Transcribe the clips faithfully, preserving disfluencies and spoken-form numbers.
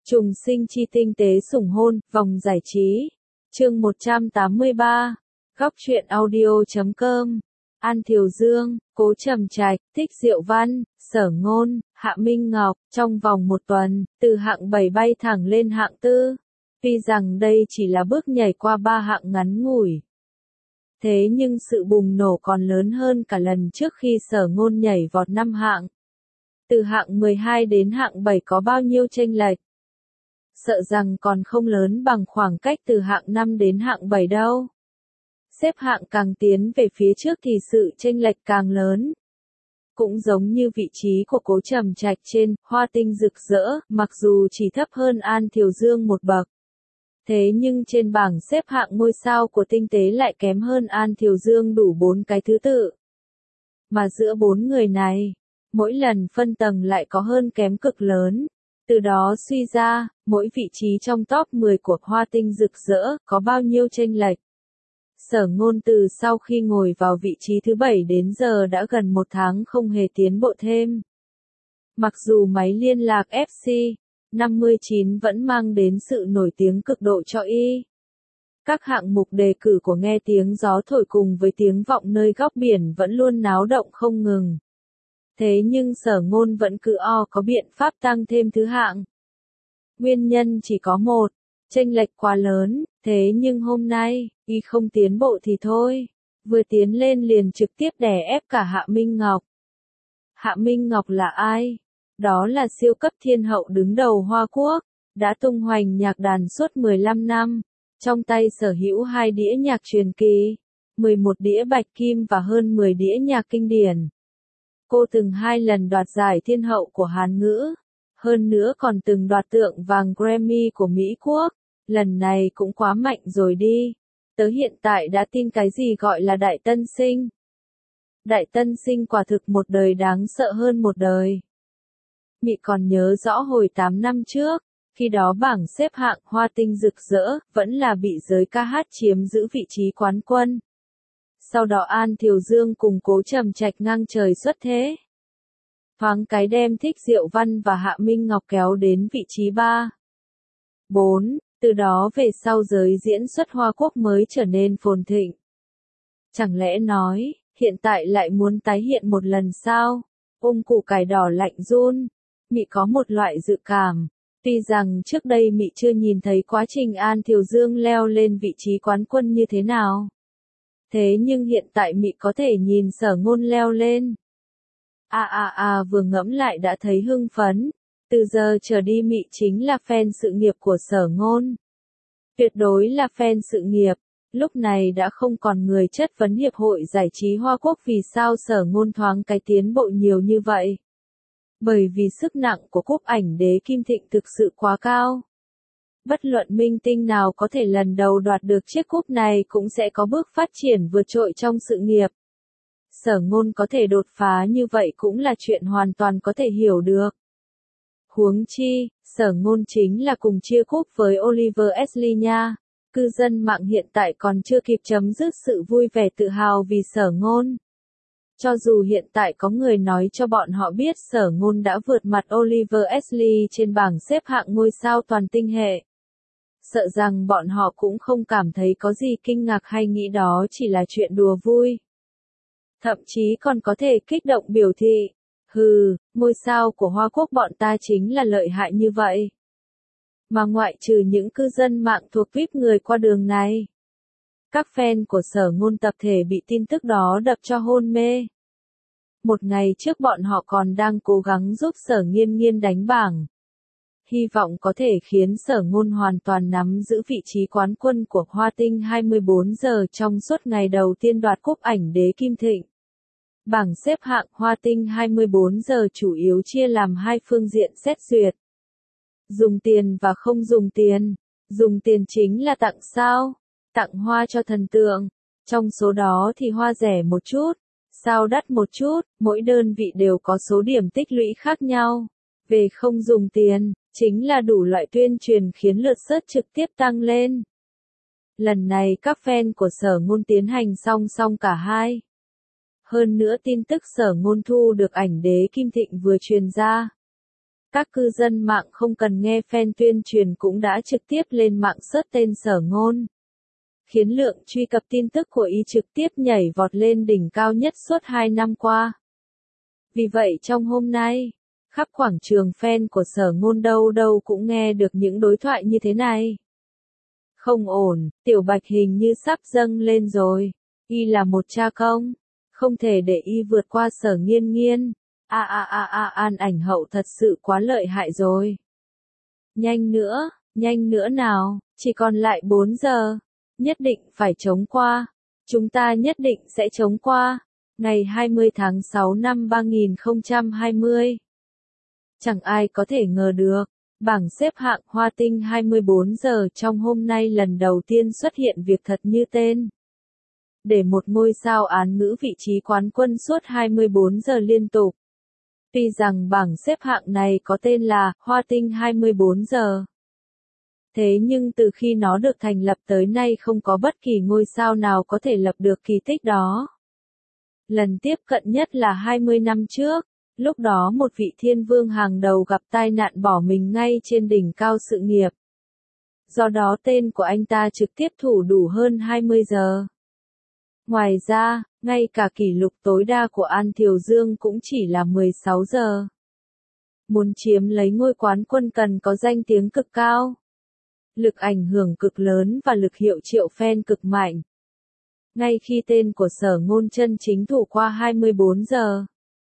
Trùng sinh chi tinh tế sủng hôn, vòng giải trí. Chương một trăm tám mươi ba. Góc truyện audio.com. An Thiều Dương, Cố Trầm Trạch, Thích Diệu Văn, Sở Ngôn, Hạ Minh Ngọc, trong vòng một tuần, từ hạng bảy bay thẳng lên hạng tư. Tuy rằng đây chỉ là bước nhảy qua ba hạng ngắn ngủi. Thế nhưng sự bùng nổ còn lớn hơn cả lần trước khi Sở Ngôn nhảy vọt năm hạng. Từ hạng mười hai đến hạng bảy có bao nhiêu chênh lệch? Sợ rằng còn không lớn bằng khoảng cách từ hạng năm đến hạng bảy đâu. Xếp hạng càng tiến về phía trước thì sự chênh lệch càng lớn. Cũng giống như vị trí của Cố Trầm Trạch trên Hoa Tinh Rực Rỡ, mặc dù chỉ thấp hơn An Thiều Dương một bậc. Thế nhưng trên bảng xếp hạng ngôi sao của tinh tế lại kém hơn An Thiều Dương đủ bốn cái thứ tự. Mà giữa bốn người này, mỗi lần phân tầng lại có hơn kém cực lớn. Từ đó suy ra, mỗi vị trí trong top mười của Hoa Tinh Rực Rỡ có bao nhiêu chênh lệch. Sở Ngôn từ sau khi ngồi vào vị trí thứ bảy đến giờ đã gần một tháng không hề tiến bộ thêm. Mặc dù máy liên lạc ép xê năm mươi chín vẫn mang đến sự nổi tiếng cực độ cho y. Các hạng mục đề cử của Nghe Tiếng Gió Thổi cùng với Tiếng Vọng Nơi Góc Biển vẫn luôn náo động không ngừng. Thế nhưng Sở Ngôn vẫn cứ o có biện pháp tăng thêm thứ hạng. Nguyên nhân chỉ có một, chênh lệch quá lớn, thế nhưng hôm nay, y không tiến bộ thì thôi, vừa tiến lên liền trực tiếp đè ép cả Hạ Minh Ngọc. Hạ Minh Ngọc là ai? Đó là siêu cấp thiên hậu đứng đầu Hoa Quốc, đã tung hoành nhạc đàn suốt mười lăm năm, trong tay sở hữu hai đĩa nhạc truyền kỳ, mười một đĩa bạch kim và hơn mười đĩa nhạc kinh điển. Cô từng hai lần đoạt giải thiên hậu của Hán ngữ, hơn nữa còn từng đoạt tượng vàng Grammy của Mỹ Quốc, lần này cũng quá mạnh rồi đi. Tớ hiện tại đã tin cái gì gọi là đại tân sinh. Đại tân sinh quả thực một đời đáng sợ hơn một đời. Mị còn nhớ rõ hồi tám năm trước, khi đó bảng xếp hạng Hoa Tinh Rực Rỡ vẫn là bị giới ca hát chiếm giữ vị trí quán quân. Sau đó An Thiều Dương cùng Cố Trầm Trạch ngang trời xuất thế. Thoáng cái đem Thích Diệu Văn và Hạ Minh Ngọc kéo đến vị trí ba. bốn. Từ đó về sau giới diễn xuất Hoa Quốc mới trở nên phồn thịnh. Chẳng lẽ nói, hiện tại lại muốn tái hiện một lần sao? Ôm củ cải đỏ lạnh run. Mị có một loại dự cảm. Tuy rằng trước đây Mị chưa nhìn thấy quá trình An Thiều Dương leo lên vị trí quán quân như thế nào. Thế nhưng hiện tại Mị có thể nhìn Sở Ngôn leo lên. À à à vừa ngẫm lại đã thấy hưng phấn. Từ giờ trở đi Mị chính là fan sự nghiệp của Sở Ngôn. Tuyệt đối là fan sự nghiệp. Lúc này đã không còn người chất vấn Hiệp hội Giải trí Hoa Quốc vì sao Sở Ngôn thoáng cái tiến bộ nhiều như vậy. Bởi vì sức nặng của cúp ảnh đế Kim Thịnh thực sự quá cao. Bất luận minh tinh nào có thể lần đầu đoạt được chiếc cúp này cũng sẽ có bước phát triển vượt trội trong sự nghiệp. Sở Ngôn có thể đột phá như vậy cũng là chuyện hoàn toàn có thể hiểu được. Huống chi, Sở Ngôn chính là cùng chia cúp với Oliver Ashley nha. Cư dân mạng hiện tại còn chưa kịp chấm dứt sự vui vẻ tự hào vì Sở Ngôn. Cho dù hiện tại có người nói cho bọn họ biết Sở Ngôn đã vượt mặt Oliver Ashley trên bảng xếp hạng ngôi sao toàn tinh hệ. Sợ rằng bọn họ cũng không cảm thấy có gì kinh ngạc hay nghĩ đó chỉ là chuyện đùa vui. Thậm chí còn có thể kích động biểu thị, hừ, ngôi sao của Hoa Quốc bọn ta chính là lợi hại như vậy. Mà ngoại trừ những cư dân mạng thuộc vi ai pi người qua đường này, các fan của Sở Ngôn tập thể bị tin tức đó đập cho hôn mê. Một ngày trước bọn họ còn đang cố gắng giúp Sở Nghiên Nghiên đánh bảng. Hy vọng có thể khiến Sở Ngôn hoàn toàn nắm giữ vị trí quán quân của Hoa Tinh hai mươi bốn giờ trong suốt ngày đầu tiên đoạt cúp ảnh đế Kim Thịnh. Bảng xếp hạng Hoa Tinh hai mươi bốn giờ chủ yếu chia làm hai phương diện xét duyệt. Dùng tiền và không dùng tiền. Dùng tiền chính là tặng sao, tặng hoa cho thần tượng. Trong số đó thì hoa rẻ một chút, sao đắt một chút, mỗi đơn vị đều có số điểm tích lũy khác nhau. Về không dùng tiền, chính là đủ loại tuyên truyền khiến lượt search trực tiếp tăng lên. Lần này các fan của Sở Ngôn tiến hành song song cả hai. Hơn nữa tin tức Sở Ngôn thu được ảnh đế Kim Thịnh vừa truyền ra. Các cư dân mạng không cần nghe fan tuyên truyền cũng đã trực tiếp lên mạng search tên Sở Ngôn, khiến lượng truy cập tin tức của y trực tiếp nhảy vọt lên đỉnh cao nhất suốt hai năm qua. Vì vậy trong hôm nay, khắp quảng trường fan của Sở Ngôn đâu đâu cũng nghe được những đối thoại như thế này. Không ổn, Tiểu Bạch hình như sắp dâng lên rồi. Y là một cha công, không thể để y vượt qua Sở Nghiên Nghiên. A a a a An Ảnh Hậu thật sự quá lợi hại rồi. Nhanh nữa, nhanh nữa nào, chỉ còn lại bốn giờ. Nhất định phải chống qua. Chúng ta nhất định sẽ chống qua. Ngày hai mươi tháng sáu năm ba nghìn không trăm hai mươi. Chẳng ai có thể ngờ được, bảng xếp hạng Hoa Tinh hai mươi bốn giờ trong hôm nay lần đầu tiên xuất hiện việc thật như tên. Để một ngôi sao án ngữ vị trí quán quân suốt hai mươi bốn giờ liên tục. Tuy rằng bảng xếp hạng này có tên là Hoa Tinh hai mươi bốn giờ. Thế nhưng từ khi nó được thành lập tới nay không có bất kỳ ngôi sao nào có thể lập được kỳ tích đó. Lần tiếp cận nhất là hai mươi năm trước, lúc đó một vị thiên vương hàng đầu gặp tai nạn bỏ mình ngay trên đỉnh cao sự nghiệp. Do đó tên của anh ta trực tiếp thủ đủ hơn hai mươi giờ. Ngoài ra, ngay cả kỷ lục tối đa của An Thiều Dương cũng chỉ là mười sáu giờ. Muốn chiếm lấy ngôi quán quân cần có danh tiếng cực cao, lực ảnh hưởng cực lớn và lực hiệu triệu fan cực mạnh. Ngay khi tên của Sở Ngôn chân chính thủ qua hai mươi bốn giờ,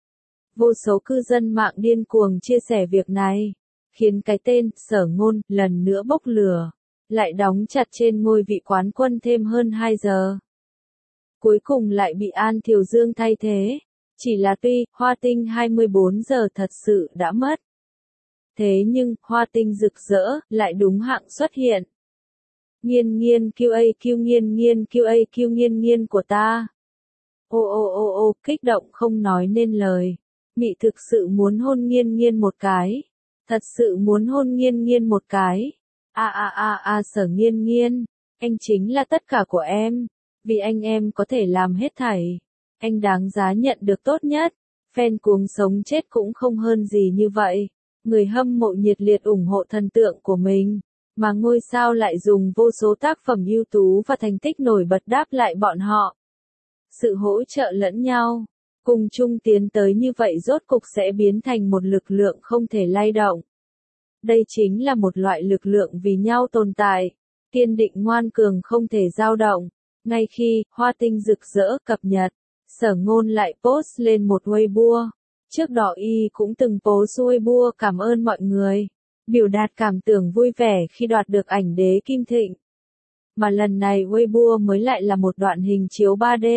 vô số cư dân mạng điên cuồng chia sẻ việc này, khiến cái tên Sở Ngôn lần nữa bốc lửa, lại đóng chặt trên ngôi vị quán quân thêm hơn hai giờ. Cuối cùng lại bị An Thiều Dương thay thế, chỉ là tuy Hoa Tinh hai mươi bốn giờ thật sự đã mất. Thế nhưng, Hoa Tinh rực rỡ, lại đúng hạng xuất hiện. Nghiên nghiên Q A Q nghiên nghiên Q A Q nghiên nghiên của ta. Ô ô ô ô, kích động không nói nên lời. Mị thực sự muốn hôn nghiên nghiên một cái. Thật sự muốn hôn nghiên nghiên một cái. A a a a Sở Nghiên Nghiên, anh chính là tất cả của em. Vì anh em có thể làm hết thảy. Anh đáng giá nhận được tốt nhất. Fan cuồng sống chết cũng không hơn gì như vậy. Người hâm mộ nhiệt liệt ủng hộ thần tượng của mình, mà ngôi sao lại dùng vô số tác phẩm ưu tú và thành tích nổi bật đáp lại bọn họ. Sự hỗ trợ lẫn nhau, cùng chung tiến tới như vậy rốt cục sẽ biến thành một lực lượng không thể lay động. Đây chính là một loại lực lượng vì nhau tồn tại, kiên định ngoan cường không thể dao động. Ngay khi Hoa Tinh rực rỡ cập nhật, Sở Ngôn lại post lên một Weibo. Trước đó y cũng từng post Weibo cảm ơn mọi người, biểu đạt cảm tưởng vui vẻ khi đoạt được ảnh đế Kim Thịnh. Mà lần này Weibo mới lại là một đoạn hình chiếu ba D.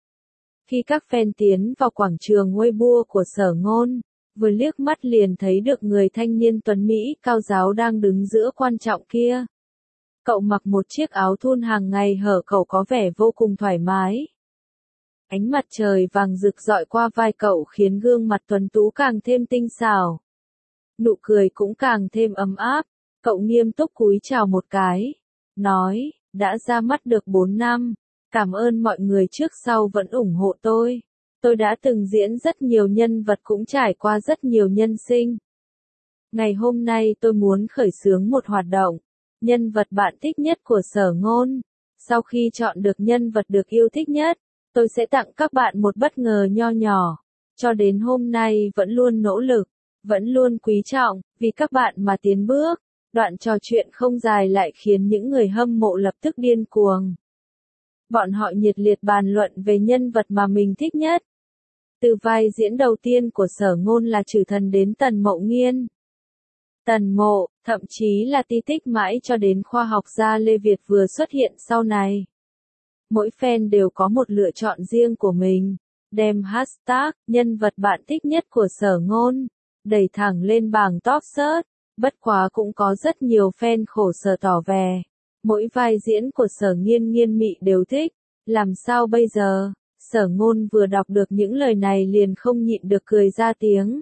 Khi các fan tiến vào quảng trường Weibo của Sở Ngôn, vừa liếc mắt liền thấy được người thanh niên tuấn Mỹ cao giáo đang đứng giữa quan trọng kia. Cậu mặc một chiếc áo thun hàng ngày hở cậu có vẻ vô cùng thoải mái. Ánh mặt trời vàng rực rọi qua vai cậu khiến gương mặt tuấn tú càng thêm tinh xảo. Nụ cười cũng càng thêm ấm áp, cậu nghiêm túc cúi chào một cái. Nói, đã ra mắt được bốn năm, cảm ơn mọi người trước sau vẫn ủng hộ tôi. Tôi đã từng diễn rất nhiều nhân vật cũng trải qua rất nhiều nhân sinh. Ngày hôm nay tôi muốn khởi xướng một hoạt động. Nhân vật bạn thích nhất của Sở Ngôn. Sau khi chọn được nhân vật được yêu thích nhất, tôi sẽ tặng các bạn một bất ngờ nho nhỏ. Cho đến hôm nay vẫn luôn nỗ lực, vẫn luôn quý trọng, vì các bạn mà tiến bước. Đoạn trò chuyện không dài lại khiến những người hâm mộ lập tức điên cuồng. Bọn họ nhiệt liệt bàn luận về nhân vật mà mình thích nhất. Từ vai diễn đầu tiên của Sở Ngôn là Trừ Thần đến Tần Mậu Nghiên. Tần Mộ, thậm chí là Ti Tích mãi cho đến khoa học gia Lê Việt vừa xuất hiện sau này. Mỗi fan đều có một lựa chọn riêng của mình, đem hashtag, nhân vật bạn thích nhất của Sở Ngôn, đẩy thẳng lên bảng top search. Bất quá cũng có rất nhiều fan khổ sở tỏ vẻ. Mỗi vai diễn của Sở Nghiên Nghiên Mị đều thích, làm sao bây giờ? Sở Ngôn vừa đọc được những lời này liền không nhịn được cười ra tiếng.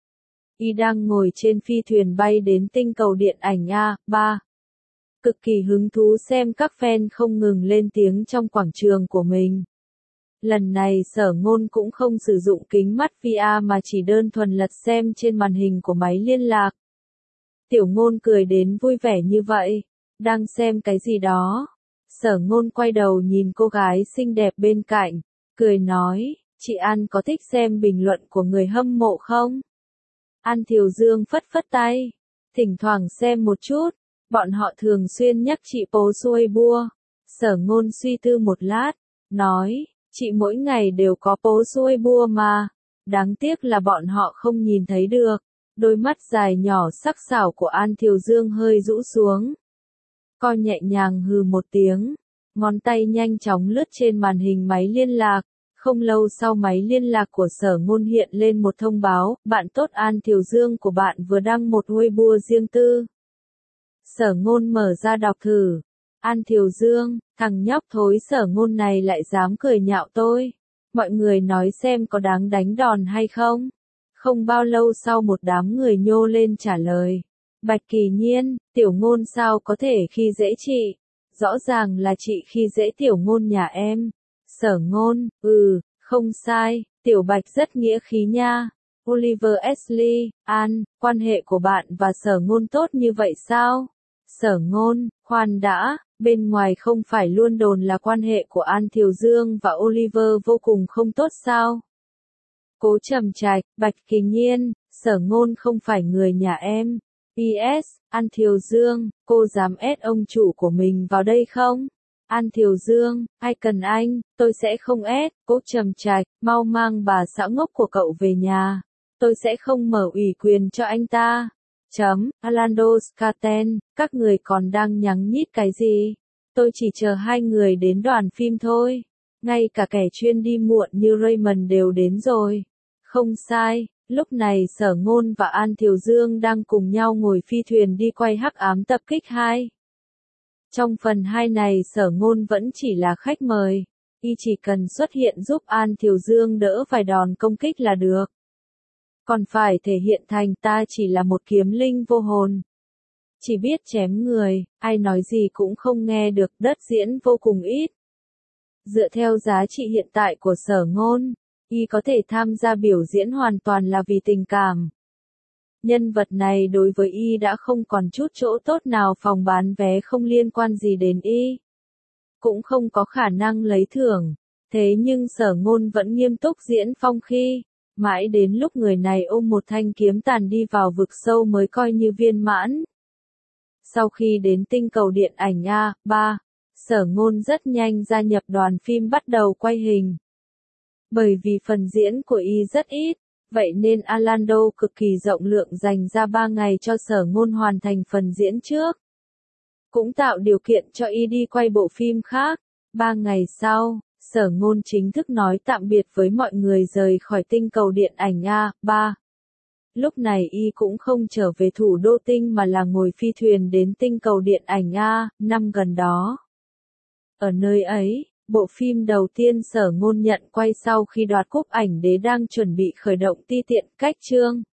Y đang ngồi trên phi thuyền bay đến tinh cầu điện ảnh A ba. Cực kỳ hứng thú xem các fan không ngừng lên tiếng trong quảng trường của mình. Lần này Sở Ngôn cũng không sử dụng kính mắt vi a mà chỉ đơn thuần lật xem trên màn hình của máy liên lạc. Tiểu Ngôn cười đến vui vẻ như vậy. Đang xem cái gì đó? Sở Ngôn quay đầu nhìn cô gái xinh đẹp bên cạnh, cười nói, chị An có thích xem bình luận của người hâm mộ không? An Thiều Dương phất phất tay, thỉnh thoảng xem một chút, bọn họ thường xuyên nhắc chị post Weibo. Sở Ngôn suy tư một lát, nói, chị mỗi ngày đều có post Weibo mà, đáng tiếc là bọn họ không nhìn thấy được. Đôi mắt dài nhỏ sắc sảo của An Thiều Dương hơi rũ xuống. Co nhẹ nhàng hừ một tiếng, ngón tay nhanh chóng lướt trên màn hình máy liên lạc. Không lâu sau máy liên lạc của Sở Ngôn hiện lên một thông báo, bạn tốt An Thiều Dương của bạn vừa đăng một Weibo riêng tư. Sở Ngôn mở ra đọc thử. An Thiều Dương, thằng nhóc thối Sở Ngôn này lại dám cười nhạo tôi. Mọi người nói xem có đáng đánh đòn hay không? Không bao lâu sau một đám người nhô lên trả lời. Bạch Kỳ Nhiên, Tiểu Ngôn sao có thể khi dễ chị? Rõ ràng là chị khi dễ Tiểu Ngôn nhà em. Sở Ngôn, ừ, không sai, Tiểu Bạch rất nghĩa khí nha. Oliver Ashley, An, quan hệ của bạn và Sở Ngôn tốt như vậy sao? Sở Ngôn, khoan đã, bên ngoài không phải luôn đồn là quan hệ của An Thiều Dương và Oliver vô cùng không tốt sao? Cố Trầm Trạch, Bạch Kỳ Nhiên, Sở Ngôn không phải người nhà em. pê ét, An Thiều Dương, cô dám ép ông chủ của mình vào đây không? An Thiều Dương, ai cần anh, tôi sẽ không ép. Cố Trầm Trạch, mau mang bà xã ngốc của cậu về nhà. Tôi sẽ không mở ủy quyền cho anh ta. Chấm, Orlando Scaten, các người còn đang nhắng nhít cái gì? Tôi chỉ chờ hai người đến đoàn phim thôi. Ngay cả kẻ chuyên đi muộn như Raymond đều đến rồi. Không sai, lúc này Sở Ngôn và An Thiều Dương đang cùng nhau ngồi phi thuyền đi quay Hắc Ám Tập Kích hai. Trong phần hai này Sở Ngôn vẫn chỉ là khách mời, y chỉ cần xuất hiện giúp An Thiều Dương đỡ vài đòn công kích là được. Còn phải thể hiện thành ta chỉ là một kiếm linh vô hồn. Chỉ biết chém người, ai nói gì cũng không nghe được, đất diễn vô cùng ít. Dựa theo giá trị hiện tại của Sở Ngôn, y có thể tham gia biểu diễn hoàn toàn là vì tình cảm. Nhân vật này đối với y đã không còn chút chỗ tốt nào, phòng bán vé không liên quan gì đến y. Cũng không có khả năng lấy thưởng. Thế nhưng Sở Ngôn vẫn nghiêm túc diễn phong khi, mãi đến lúc người này ôm một thanh kiếm tàn đi vào vực sâu mới coi như viên mãn. Sau khi đến tinh cầu điện ảnh A ba, Sở Ngôn rất nhanh gia nhập đoàn phim bắt đầu quay hình. Bởi vì phần diễn của y rất ít, vậy nên Orlando cực kỳ rộng lượng dành ra ba ngày cho Sở Ngôn hoàn thành phần diễn trước. Cũng tạo điều kiện cho y đi quay bộ phim khác. Ba ngày sau, Sở Ngôn chính thức nói tạm biệt với mọi người rời khỏi tinh cầu điện ảnh A ba. Lúc này y cũng không trở về thủ đô tinh mà là ngồi phi thuyền đến tinh cầu điện ảnh A năm gần đó. Ở nơi ấy, bộ phim đầu tiên Sở Ngôn nhận quay sau khi đoạt cúp ảnh đế đang chuẩn bị khởi động ti tiện cách chương.